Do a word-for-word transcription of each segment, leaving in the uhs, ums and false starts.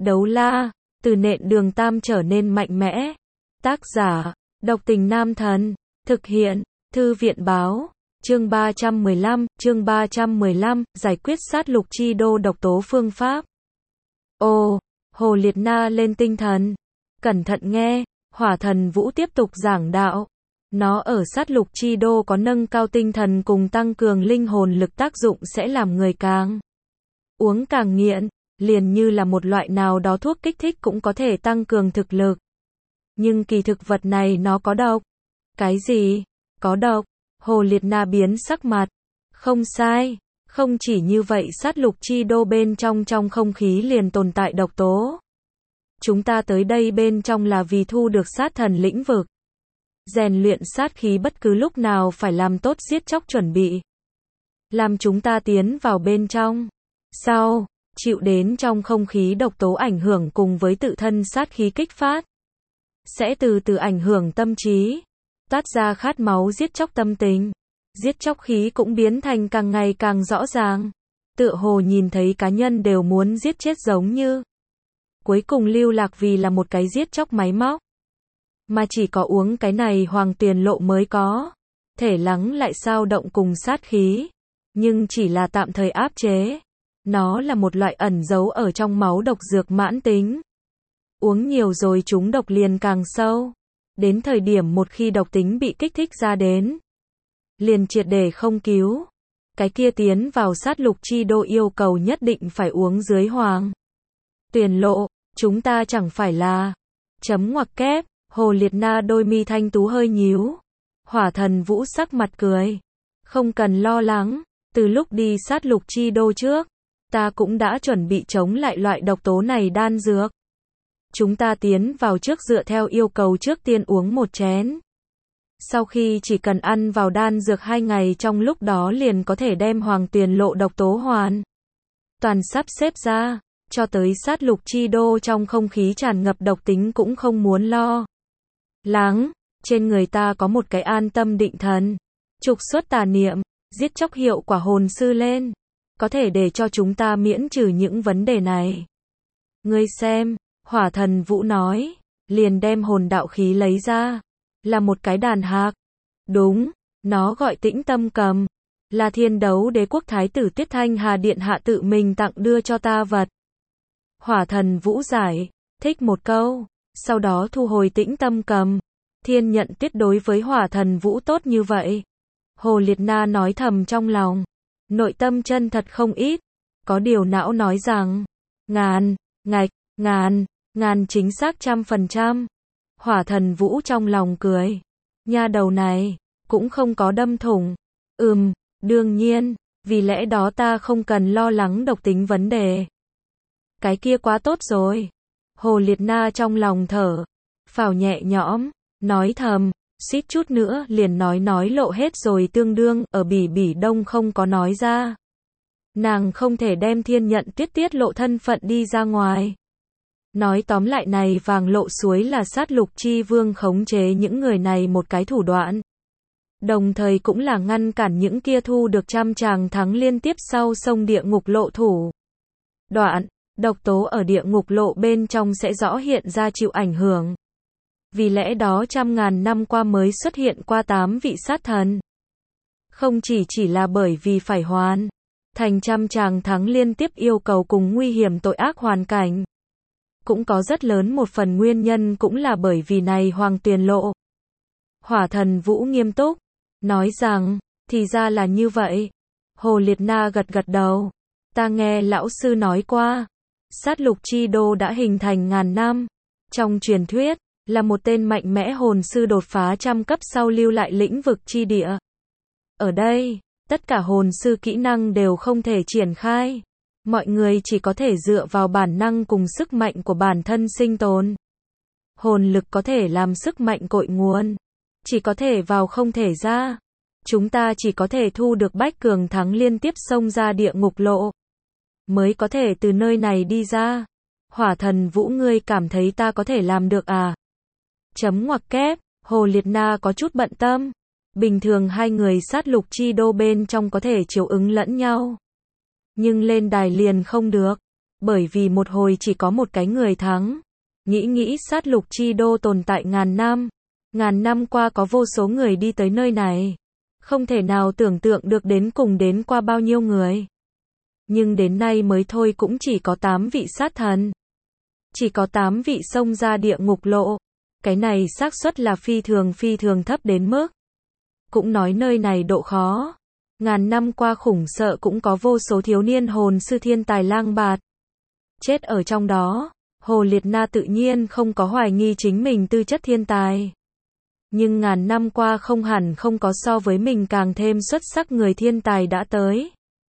Đấu la, từ nện đường tam trở nên mạnh mẽ. Tác giả, Độc Tình Nam Thần. Thực hiện, Thư viện báo. Chương ba trăm mười lăm, chương ba trăm mười lăm, giải quyết sát lục chi đô độc tố phương pháp. Ồ, Hồ Liệt Na lên tinh thần. Cẩn thận nghe, Hỏa Thần Vũ tiếp tục giảng đạo. Nó ở sát lục chi đô có nâng cao tinh thần cùng tăng cường linh hồn lực tác dụng sẽ làm người càng uống càng nghiện, liền như là một loại nào đó thuốc kích thích cũng có thể tăng cường thực lực. Nhưng kỳ thực vật này nó có độc. Cái gì? Có độc? Hồ Liệt Na biến sắc mặt. Không sai, không chỉ như vậy sát lục chi đô bên trong trong không khí liền tồn tại độc tố. Chúng ta tới đây bên trong là vì thu được sát thần lĩnh vực. Rèn luyện sát khí bất cứ lúc nào phải làm tốt giết chóc chuẩn bị. Làm chúng ta tiến vào bên trong. Sau, chịu đến trong không khí độc tố ảnh hưởng cùng với tự thân sát khí kích phát. Sẽ từ từ ảnh hưởng tâm trí. Toát ra khát máu giết chóc tâm tình. Giết chóc khí cũng biến thành càng ngày càng rõ ràng. Tựa hồ nhìn thấy cá nhân đều muốn giết chết giống như. Cuối cùng lưu lạc vì là một cái giết chóc máy móc. Mà chỉ có uống cái này Hoàng Tuyền Lộ mới có. Thể lắng lại dao động cùng sát khí. Nhưng chỉ là tạm thời áp chế. Nó là một loại ẩn giấu ở trong máu độc dược mãn tính. Uống nhiều rồi chúng độc liền càng sâu. Đến thời điểm một khi độc tính bị kích thích ra đến. Liền triệt để không cứu. Cái kia tiến vào sát lục chi đô yêu cầu nhất định phải uống dưới Hoàng Tuyền Lộ. Chúng ta chẳng phải là. Chấm ngoặc kép. Hồ Liệt Na đôi mi thanh tú hơi nhíu. Hỏa Thần Vũ sắc mặt cười. Không cần lo lắng. Từ lúc đi sát lục chi đô trước. Ta cũng đã chuẩn bị chống lại loại độc tố này đan dược. Chúng ta tiến vào trước dựa theo yêu cầu trước tiên uống một chén. Sau khi chỉ cần ăn vào đan dược hai ngày trong lúc đó liền có thể đem Hoàng Tuyền Lộ độc tố hoàn toàn sắp xếp ra. Cho tới sát lục chi đô trong không khí tràn ngập độc tính cũng không muốn lo lắng. Trên người ta có một cái an tâm định thần. Trục xuất tà niệm, giết chóc hiệu quả hồn sư lên. Có thể để cho chúng ta miễn trừ những vấn đề này. Ngươi xem, Hỏa Thần Vũ nói, liền đem hồn đạo khí lấy ra. Là một cái đàn hạc. Đúng, nó gọi Tĩnh Tâm Cầm. Là Thiên Đấu Đế quốc Thái tử Tiết Thanh Hà Điện hạ tự mình tặng đưa cho ta vật. Hỏa Thần Vũ giải thích một câu. Sau đó thu hồi Tĩnh Tâm Cầm. Thiên Nhận Tuyết đối với Hỏa Thần Vũ tốt như vậy. Hồ Liệt Na nói thầm trong lòng. Nội tâm chân thật không ít. Có điều não nói rằng. Ngàn, ngạch, ngàn, ngàn chính xác trăm phần trăm. Hỏa Thần Vũ trong lòng cười. Nha đầu này, cũng không có đâm thủng. Ừm, đương nhiên, vì lẽ đó ta không cần lo lắng độc tính vấn đề. Cái kia quá tốt rồi. Hồ Liệt Na trong lòng thở. Phào nhẹ nhõm, nói thầm, suýt chút nữa liền nói nói lộ hết rồi tương đương, ở Bỉ Bỉ Đông không có nói ra. Nàng không thể đem Thiên Nhận Tuyết tiết lộ thân phận đi ra ngoài. Nói tóm lại này vàng lộ suối là sát lục chi vương khống chế những người này một cái thủ đoạn. Đồng thời cũng là ngăn cản những kia thu được trăm tràng thắng liên tiếp sau sông địa ngục lộ thủ đoạn. Độc tố ở địa ngục lộ bên trong sẽ rõ hiện ra chịu ảnh hưởng. Vì lẽ đó trăm ngàn năm qua mới xuất hiện qua tám vị sát thần. Không chỉ chỉ là bởi vì phải hoàn thành trăm tràng thắng liên tiếp yêu cầu cùng nguy hiểm tội ác hoàn cảnh. Cũng có rất lớn một phần nguyên nhân cũng là bởi vì này Hoàng Tuyền Lộ. Hỏa Thần Vũ nghiêm túc. Nói rằng, thì ra là như vậy. Hồ Liệt Na gật gật đầu. Ta nghe lão sư nói qua. Sát lục chi đô đã hình thành ngàn năm. Trong truyền thuyết, là một tên mạnh mẽ hồn sư đột phá trăm cấp sau lưu lại lĩnh vực chi địa. Ở đây, tất cả hồn sư kỹ năng đều không thể triển khai. Mọi người chỉ có thể dựa vào bản năng cùng sức mạnh của bản thân sinh tồn. Hồn lực có thể làm sức mạnh cội nguồn. Chỉ có thể vào không thể ra. Chúng ta chỉ có thể thu được bách cường thắng liên tiếp xông ra địa ngục lộ. Mới có thể từ nơi này đi ra. Hỏa Thần Vũ ngươi cảm thấy ta có thể làm được à? Chấm ngoặc kép, Hồ Liệt Na có chút bận tâm. Bình thường hai người sát lục chi đô bên trong có thể chiếu ứng lẫn nhau. Nhưng lên đài liền không được. bởi vì một hồi chỉ có một cái người thắng. Nghĩ nghĩ sát lục chi đô tồn tại ngàn năm. Ngàn năm qua có vô số người đi tới nơi này. Không thể nào tưởng tượng được đến cùng đến qua bao nhiêu người. Nhưng đến nay mới thôi cũng chỉ có tám vị sát thần. Chỉ có tám vị xông ra địa ngục lộ. Cái này xác suất là phi thường phi thường thấp đến mức. Cũng nói nơi này độ khó. Ngàn năm qua khủng sợ cũng có vô số thiếu niên hồn sư thiên tài lang bạt. Chết ở trong đó. Hồ Liệt Na tự nhiên không có hoài nghi chính mình tư chất thiên tài. Nhưng ngàn năm qua không hẳn không có so với mình càng thêm xuất sắc người thiên tài đã tới.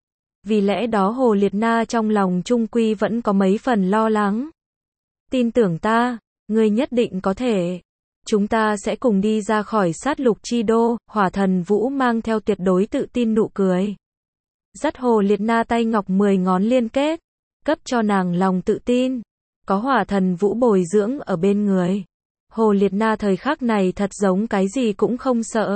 Vì lẽ đó Hồ Liệt Na trong lòng trung quy vẫn có mấy phần lo lắng. Tin tưởng ta, ngươi nhất định có thể. Chúng ta sẽ cùng đi ra khỏi sát lục chi đô. Hỏa Thần Vũ mang theo tuyệt đối tự tin nụ cười. Dắt Hồ Liệt Na tay ngọc mười ngón liên kết. Cấp cho nàng lòng tự tin. Có Hỏa Thần Vũ bồi dưỡng ở bên người. Hồ Liệt Na thời khắc này thật giống cái gì cũng không sợ.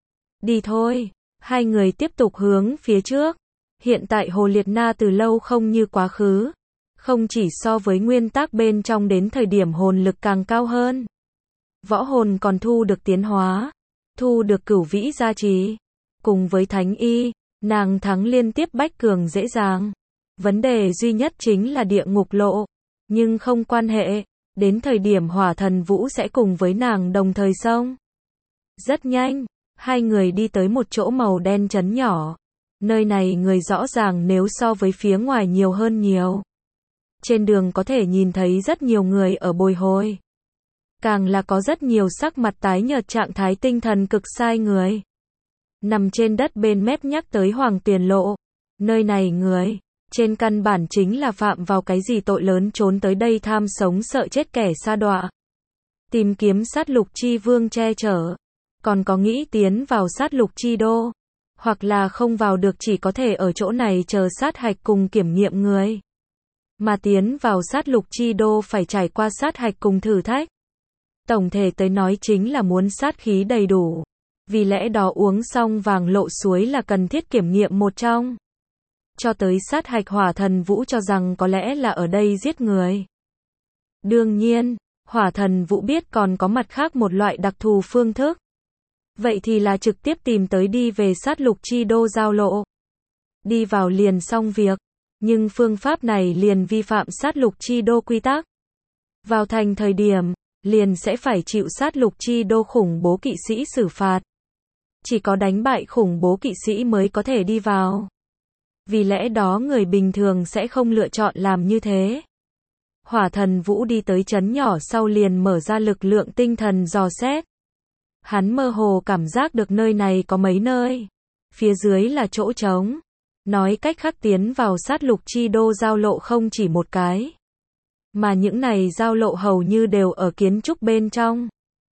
Đi thôi. Hai người tiếp tục hướng phía trước. Hiện tại Hồ Liệt Na từ lâu không như quá khứ. Không chỉ so với nguyên tắc bên trong đến thời điểm hồn lực càng cao hơn. Võ hồn còn thu được tiến hóa. Thu được cửu vĩ gia trì. Cùng với thánh y, nàng thắng liên tiếp bách cường dễ dàng. Vấn đề duy nhất chính là địa ngục lộ. Nhưng không quan hệ. Đến thời điểm Hỏa Thần Vũ sẽ cùng với nàng đồng thời xông. Rất nhanh, hai người đi tới một chỗ màu đen trấn nhỏ. Nơi này người rõ ràng nếu so với phía ngoài nhiều hơn nhiều. Trên đường có thể nhìn thấy rất nhiều người ở bồi hồi. Càng là có rất nhiều sắc mặt tái nhợt trạng thái tinh thần cực sai người. Nằm trên đất bên mép nhắc tới Hoàng Tuyền Lộ. Nơi này người, trên căn bản chính là phạm vào cái gì tội lớn trốn tới đây tham sống sợ chết kẻ sa đọa. Tìm kiếm sát lục chi vương che chở. Còn có nghĩ tiến vào sát lục chi đô. Hoặc là không vào được chỉ có thể ở chỗ này chờ sát hạch cùng kiểm nghiệm người. Mà tiến vào sát lục chi đô phải trải qua sát hạch cùng thử thách. Tổng thể tới nói chính là muốn sát khí đầy đủ. Vì lẽ đó uống xong vàng lộ suối là cần thiết kiểm nghiệm một trong. Cho tới sát hạch Hỏa Thần Vũ cho rằng có lẽ là ở đây giết người. Đương nhiên, Hỏa Thần Vũ biết còn có mặt khác một loại đặc thù phương thức. Vậy thì là trực tiếp tìm tới đi về sát lục chi đô giao lộ. Đi vào liền xong việc. Nhưng phương pháp này liền vi phạm sát lục chi đô quy tắc. Vào thành thời điểm, liền sẽ phải chịu sát lục chi đô khủng bố kỵ sĩ xử phạt. Chỉ có đánh bại khủng bố kỵ sĩ mới có thể đi vào. Vì lẽ đó người bình thường sẽ không lựa chọn làm như thế. Hỏa Thần Vũ đi tới trấn nhỏ sau liền mở ra lực lượng tinh thần dò xét. Hắn mơ hồ cảm giác được nơi này có mấy nơi. Phía dưới là chỗ trống. Nói cách khác tiến vào sát lục chi đô giao lộ không chỉ một cái. Mà những này giao lộ hầu như đều ở kiến trúc bên trong.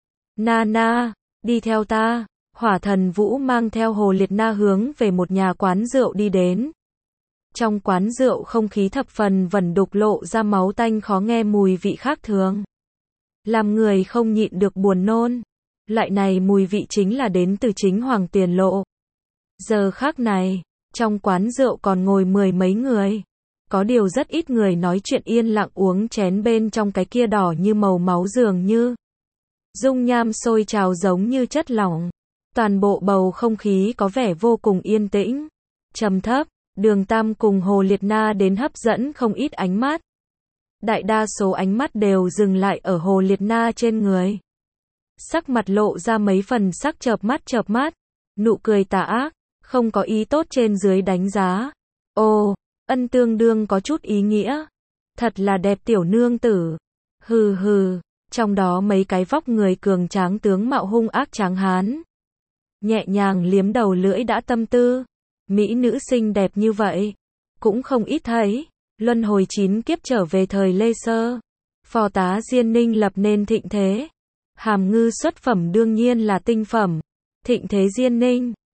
Na na, đi theo ta. Hỏa Thần Vũ mang theo Hồ Liệt Na hướng về một nhà quán rượu đi đến. Trong quán rượu không khí thập phần vẩn đục lộ ra máu tanh khó nghe mùi vị khác thường. Làm người không nhịn được buồn nôn. Loại này mùi vị chính là đến từ chính Hoàng Tuyền Lộ. Giờ khác này, trong quán rượu còn ngồi mười mấy người. Có điều rất ít người nói chuyện yên lặng uống chén bên trong cái kia đỏ như màu máu dường như. Dung nham sôi trào giống như chất lỏng. Toàn bộ bầu không khí có vẻ vô cùng yên tĩnh. Trầm thấp, Đường Tam cùng Hồ Liệt Na đến hấp dẫn không ít ánh mắt. Đại đa số ánh mắt đều dừng lại ở Hồ Liệt Na trên người. Sắc mặt lộ ra mấy phần sắc chợp mắt chợp mắt. Nụ cười tà ác, không có ý tốt trên dưới đánh giá. Ồ, ân tương đương có chút ý nghĩa. Thật là đẹp tiểu nương tử. Hừ hừ, trong đó mấy cái vóc người cường tráng tướng mạo hung ác tráng hán. Nhẹ nhàng liếm đầu lưỡi đã tâm tư. Mỹ nữ xinh đẹp như vậy. Cũng không ít thấy. Luân hồi chín kiếp trở về thời Lê Sơ. Phò tá Diên Ninh lập nên thịnh thế. Hàm ngư xuất phẩm đương nhiên là tinh phẩm. Thịnh thế Diên Ninh.